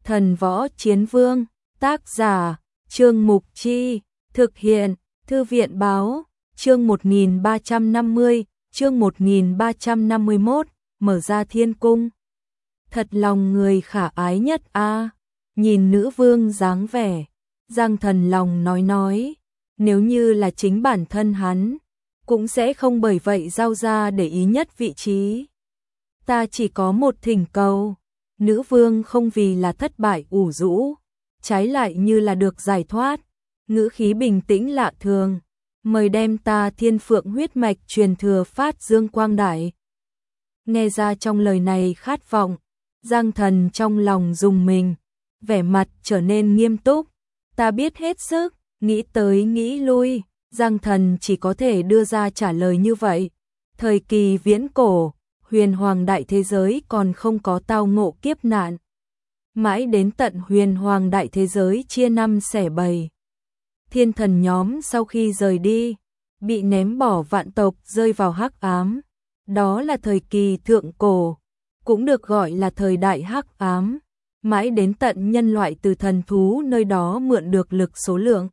Thần Võ Chiến Vương, tác giả, Trương Mục Chi, thực hiện, Thư viện Báo, chương 1350, chương 1351, mở ra thiên cung. Thật lòng người khả ái nhất a. Nhìn nữ vương dáng vẻ, Giang Thần lòng nói, nếu như là chính bản thân hắn, cũng sẽ không bởi vậy giao ra để ý nhất vị trí. Ta chỉ có một thỉnh cầu, nữ vương không vì là thất bại ủ rũ, trái lại như là được giải thoát, ngữ khí bình tĩnh lạ thường, mời đem ta thiên phượng huyết mạch truyền thừa phát dương quang đại. Nghe ra trong lời này khát vọng, Giang Thần trong lòng rùng mình, vẻ mặt trở nên nghiêm túc, ta biết hết sức, nghĩ tới nghĩ lui, Giang Thần chỉ có thể đưa ra trả lời như vậy. Thời kỳ viễn cổ, huyền hoàng đại thế giới còn không có tao ngộ kiếp nạn. Mãi đến tận huyền hoàng đại thế giới chia năm xẻ bảy. Thiên thần nhóm sau khi rời đi, bị ném bỏ vạn tộc rơi vào hắc ám. Đó là thời kỳ thượng cổ, cũng được gọi là thời đại hắc ám. Mãi đến tận nhân loại từ thần thú nơi đó mượn được lực số lượng,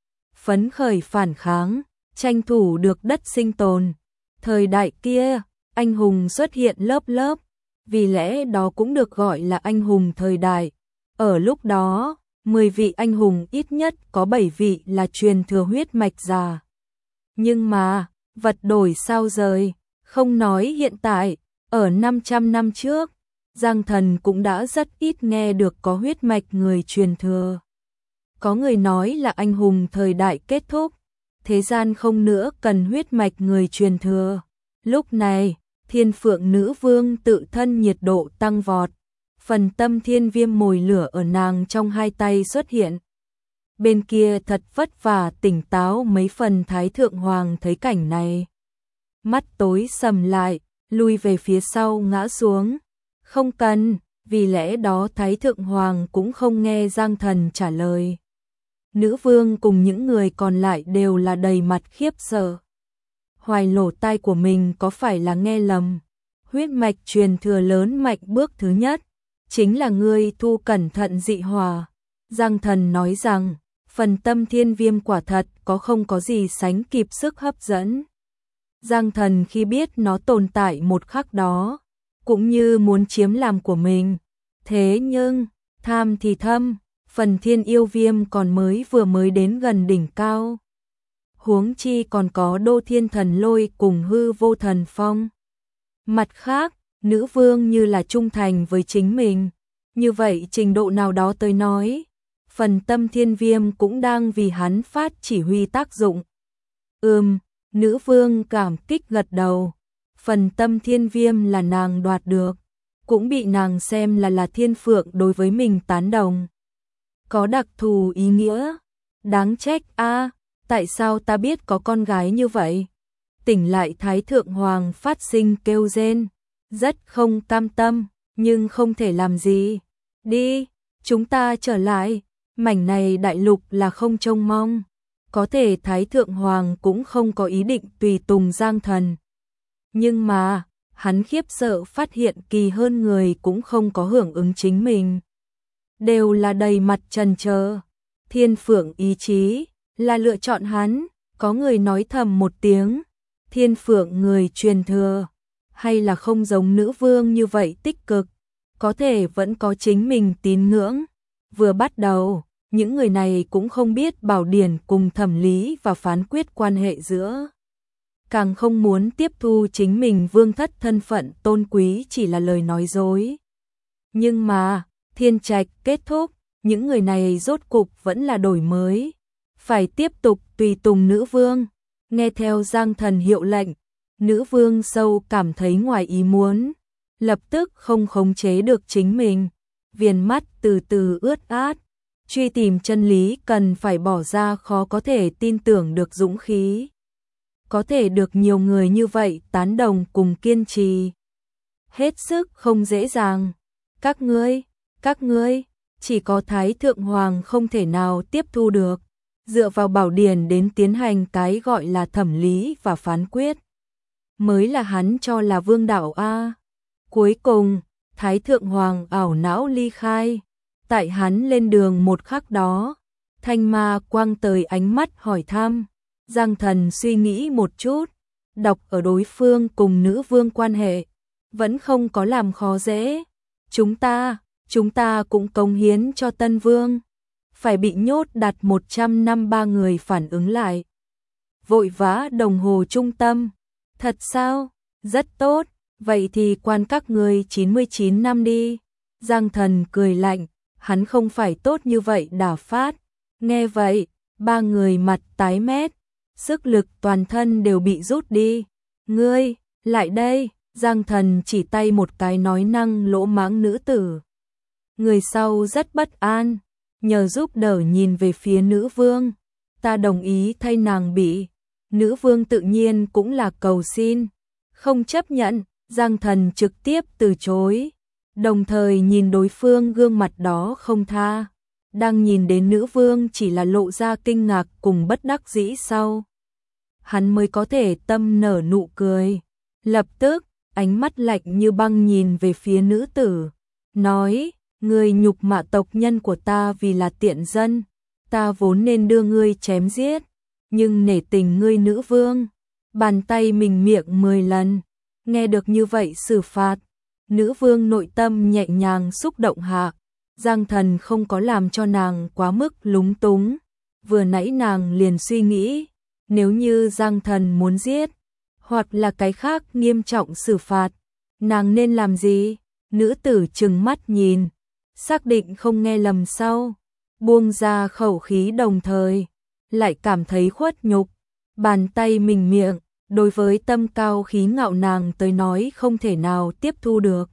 phấn khởi phản kháng, tranh thủ được đất sinh tồn. Thời đại kia, anh hùng xuất hiện lớp lớp, vì lẽ đó cũng được gọi là anh hùng thời đại. Ở lúc đó, 10 vị anh hùng ít nhất có 7 vị là truyền thừa huyết mạch già. Nhưng mà, vật đổi sao rời, không nói hiện tại, ở 500 năm trước, Giang Thần cũng đã rất ít nghe được có huyết mạch người truyền thừa. Có người nói là anh hùng thời đại kết thúc, thế gian không nữa cần huyết mạch người truyền thừa. Lúc này, Thiên Phượng Nữ Vương tự thân nhiệt độ tăng vọt, phần tâm thiên viêm mồi lửa ở nàng trong hai tay xuất hiện. Bên kia thật vất vả tỉnh táo mấy phần Thái Thượng Hoàng thấy cảnh này. Mắt tối sầm lại, lui về phía sau ngã xuống. Không cần, vì lẽ đó Thái Thượng Hoàng cũng không nghe Giang Thần trả lời. Nữ vương cùng những người còn lại đều là đầy mặt khiếp sợ. Hoài lỗ tai của mình có phải là nghe lầm? Huyết mạch truyền thừa lớn mạnh bước thứ nhất, chính là ngươi thu cẩn thận dị hòa. Giang Thần nói rằng, phần tâm thiên viêm quả thật không có gì sánh kịp sức hấp dẫn. Giang Thần khi biết nó tồn tại một khắc đó, cũng như muốn chiếm làm của mình. Thế nhưng, tham thì thâm, phần thiên yêu viêm còn vừa mới đến gần đỉnh cao. Huống chi còn có đô thiên thần lôi cùng hư vô thần phong. Mặt khác, nữ vương như là trung thành với chính mình. Như vậy trình độ nào đó tới nói, phần tâm thiên viêm cũng đang vì hắn phát chỉ huy tác dụng. Nữ vương cảm kích gật đầu. Phần tâm thiên viêm là nàng đoạt được, cũng bị nàng xem là thiên phượng đối với mình tán đồng. Có đặc thù ý nghĩa, đáng trách a, tại sao ta biết có con gái như vậy? Tỉnh lại Thái Thượng Hoàng phát sinh kêu rên, rất không cam tâm, nhưng không thể làm gì. Đi, chúng ta trở lại, mảnh này đại lục là không trông mong. Có thể Thái Thượng Hoàng cũng không có ý định tùy tùng Giang Thần. Nhưng mà, hắn khiếp sợ phát hiện kỳ hơn người cũng không có hưởng ứng chính mình. Đều là đầy mặt chần chờ. Thiên Phượng ý chí là lựa chọn hắn. Có người nói thầm một tiếng, Thiên Phượng người truyền thừa, hay là không giống nữ vương như vậy tích cực, có thể vẫn có chính mình tín ngưỡng. Vừa bắt đầu, những người này cũng không biết bảo điển cùng thẩm lý và phán quyết quan hệ giữa. Càng không muốn tiếp thu chính mình vương thất thân phận tôn quý chỉ là lời nói dối. Nhưng mà, thiên trạch kết thúc, những người này rốt cục vẫn là đổi mới. Phải tiếp tục tùy tùng nữ vương, nghe theo Giang Thần hiệu lệnh. Nữ vương sâu cảm thấy ngoài ý muốn, lập tức không khống chế được chính mình. Viền mắt từ từ ướt át, truy tìm chân lý cần phải bỏ ra khó có thể tin tưởng được dũng khí. Có thể được nhiều người như vậy tán đồng cùng kiên trì, hết sức không dễ dàng. Các ngươi, chỉ có Thái Thượng Hoàng không thể nào tiếp thu được, dựa vào bảo điển đến tiến hành cái gọi là thẩm lý và phán quyết, mới là hắn cho là vương đạo a. Cuối cùng, Thái Thượng Hoàng ảo não ly khai, Tại hắn lên đường một khắc đó, thanh ma quang tới ánh mắt hỏi thăm. Giang Thần suy nghĩ một chút, đọc ở đối phương cùng nữ vương quan hệ, vẫn không có làm khó dễ. Chúng ta cũng cống hiến cho Tân Vương. Phải bị nhốt đặt 100 năm, ba người phản ứng lại. Vội vã đồng hồ trung tâm. Thật sao? Rất tốt, vậy thì quan các người 99 năm đi. Giang Thần cười lạnh, hắn không phải tốt như vậy đả phát. Nghe vậy, ba người mặt tái mét, sức lực toàn thân đều bị rút đi. Ngươi, lại đây, Giang Thần chỉ tay một cái nói năng lỗ mãng nữ tử. Người sau rất bất an, nhờ giúp đỡ nhìn về phía nữ vương. Ta đồng ý thay nàng bị. Nữ vương tự nhiên cũng là cầu xin. Không chấp nhận, Giang Thần trực tiếp từ chối. Đồng thời nhìn đối phương gương mặt đó không tha. Đang nhìn đến nữ vương chỉ là lộ ra kinh ngạc cùng bất đắc dĩ sau. Hắn mới có thể tâm nở nụ cười. Lập tức, ánh mắt lạnh như băng nhìn về phía nữ tử. Nói, ngươi nhục mạ tộc nhân của ta vì là tiện dân. Ta vốn nên đưa ngươi chém giết. Nhưng nể tình ngươi nữ vương. Bàn tay mình miệng 10 lần. Nghe được như vậy xử phạt. Nữ vương nội tâm nhẹ nhàng xúc động hạ. Giang Thần không có làm cho nàng quá mức lúng túng. Vừa nãy nàng liền suy nghĩ, nếu như Giang Thần muốn giết, hoặc là cái khác nghiêm trọng xử phạt, nàng nên làm gì? Nữ tử trừng mắt nhìn, xác định không nghe lầm sau, buông ra khẩu khí đồng thời, lại cảm thấy khuất nhục, bàn tay mình miệng, đối với tâm cao khí ngạo nàng tới nói không thể nào tiếp thu được.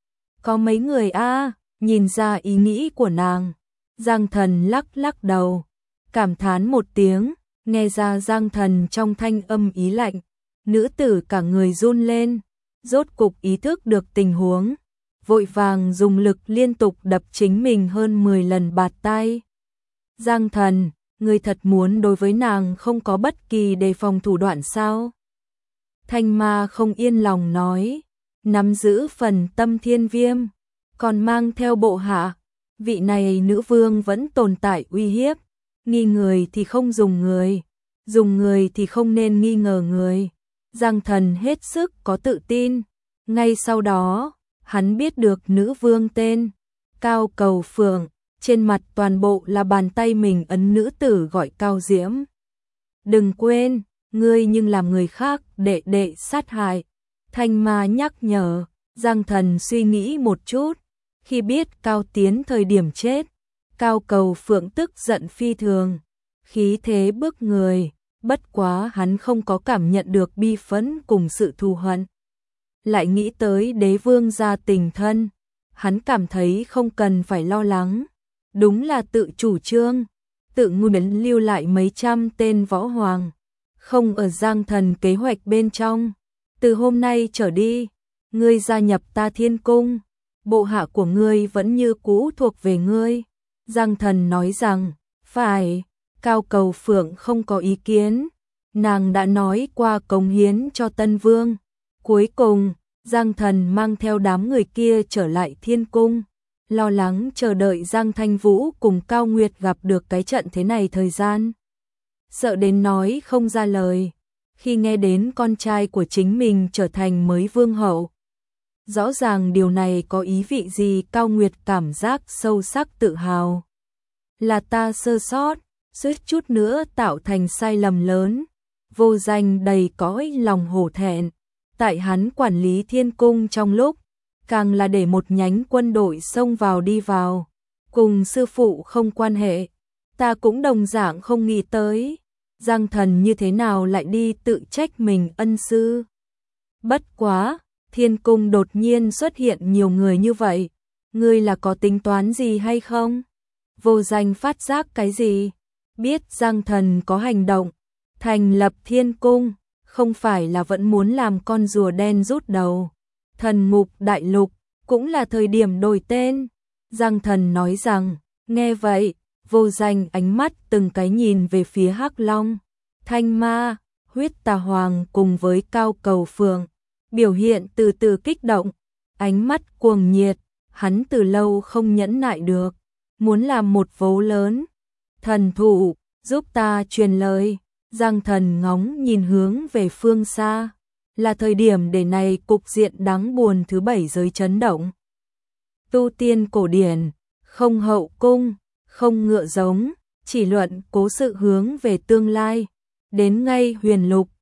Có mấy người nhìn ra ý nghĩ của nàng. Giang Thần lắc lắc đầu, cảm thán một tiếng, nghe ra Giang Thần trong thanh âm ý lạnh. Nữ tử cả người run lên, rốt cục ý thức được tình huống, vội vàng dùng lực liên tục đập chính mình hơn 10 lần bạt tay. Giang Thần, ngươi thật muốn đối với nàng không có bất kỳ đề phòng thủ đoạn sao? Thanh ma không yên lòng nói, nắm giữ phần tâm thiên viêm, còn mang theo bộ hạ, vị này nữ vương vẫn tồn tại uy hiếp, nghi người thì không dùng người thì không nên nghi ngờ người. Giang Thần hết sức có tự tin, ngay sau đó, hắn biết được nữ vương tên, Cao Cầu Phượng, trên mặt toàn bộ là bàn tay mình ấn nữ tử gọi Cao Diễm. Đừng quên, ngươi nhưng làm người khác đệ sát hại. Thanh ma nhắc nhở, Giang Thần suy nghĩ một chút, khi biết Cao Tiến thời điểm chết, Cao Cầu Phượng tức giận phi thường, khí thế bức người, bất quá hắn không có cảm nhận được bi phẫn cùng sự thù hận. Lại nghĩ tới đế vương gia tình thân, hắn cảm thấy không cần phải lo lắng, đúng là tự chủ trương, tự nguyện lưu lại mấy trăm tên võ hoàng, không ở Giang Thần kế hoạch bên trong. Từ hôm nay trở đi, ngươi gia nhập ta Thiên Cung, bộ hạ của ngươi vẫn như cũ thuộc về ngươi. Giang Thần nói rằng, phải. Cao Cầu Phượng không có ý kiến, nàng đã nói qua cống hiến cho Tân Vương. Cuối cùng, Giang Thần mang theo đám người kia trở lại Thiên Cung, lo lắng chờ đợi Giang Thanh Vũ cùng Cao Nguyệt gặp được cái trận thế này thời gian. Sợ đến nói không ra lời, khi nghe đến con trai của chính mình trở thành mới vương hậu. Rõ ràng điều này có ý vị gì, Cao Nguyệt cảm giác sâu sắc tự hào. Là ta sơ sót, suýt chút nữa tạo thành sai lầm lớn, Vô Danh đầy cõi lòng hổ thẹn, tại hắn quản lý Thiên Cung trong lúc, càng là để một nhánh quân đội xông vào đi vào, cùng sư phụ không quan hệ, ta cũng đồng dạng không nghĩ tới, Giang Thần như thế nào lại đi tự trách mình ân sư. Bất quá, Thiên Cung đột nhiên xuất hiện nhiều người như vậy, ngươi là có tính toán gì hay không? Vô Danh phát giác cái gì? Biết Giang Thần có hành động, thành lập Thiên Cung, không phải là vẫn muốn làm con rùa đen rút đầu. Thần Ngục Đại Lục, cũng là thời điểm đổi tên. Giang Thần nói rằng, nghe vậy, Vô Danh ánh mắt từng cái nhìn về phía Hắc Long, Thanh Ma, Huyết Tà Hoàng cùng với Cao Cầu Phượng, biểu hiện từ từ kích động, ánh mắt cuồng nhiệt, hắn từ lâu không nhẫn nại được, muốn làm một vố lớn. Thần thụ, giúp ta truyền lời. Giang Thần ngóng nhìn hướng về phương xa, là thời điểm để này cục diện đáng buồn thứ 7 giới chấn động. Tu tiên cổ điển, không hậu cung, không ngựa giống, chỉ luận cố sự hướng về tương lai. Đến ngay huyền lục,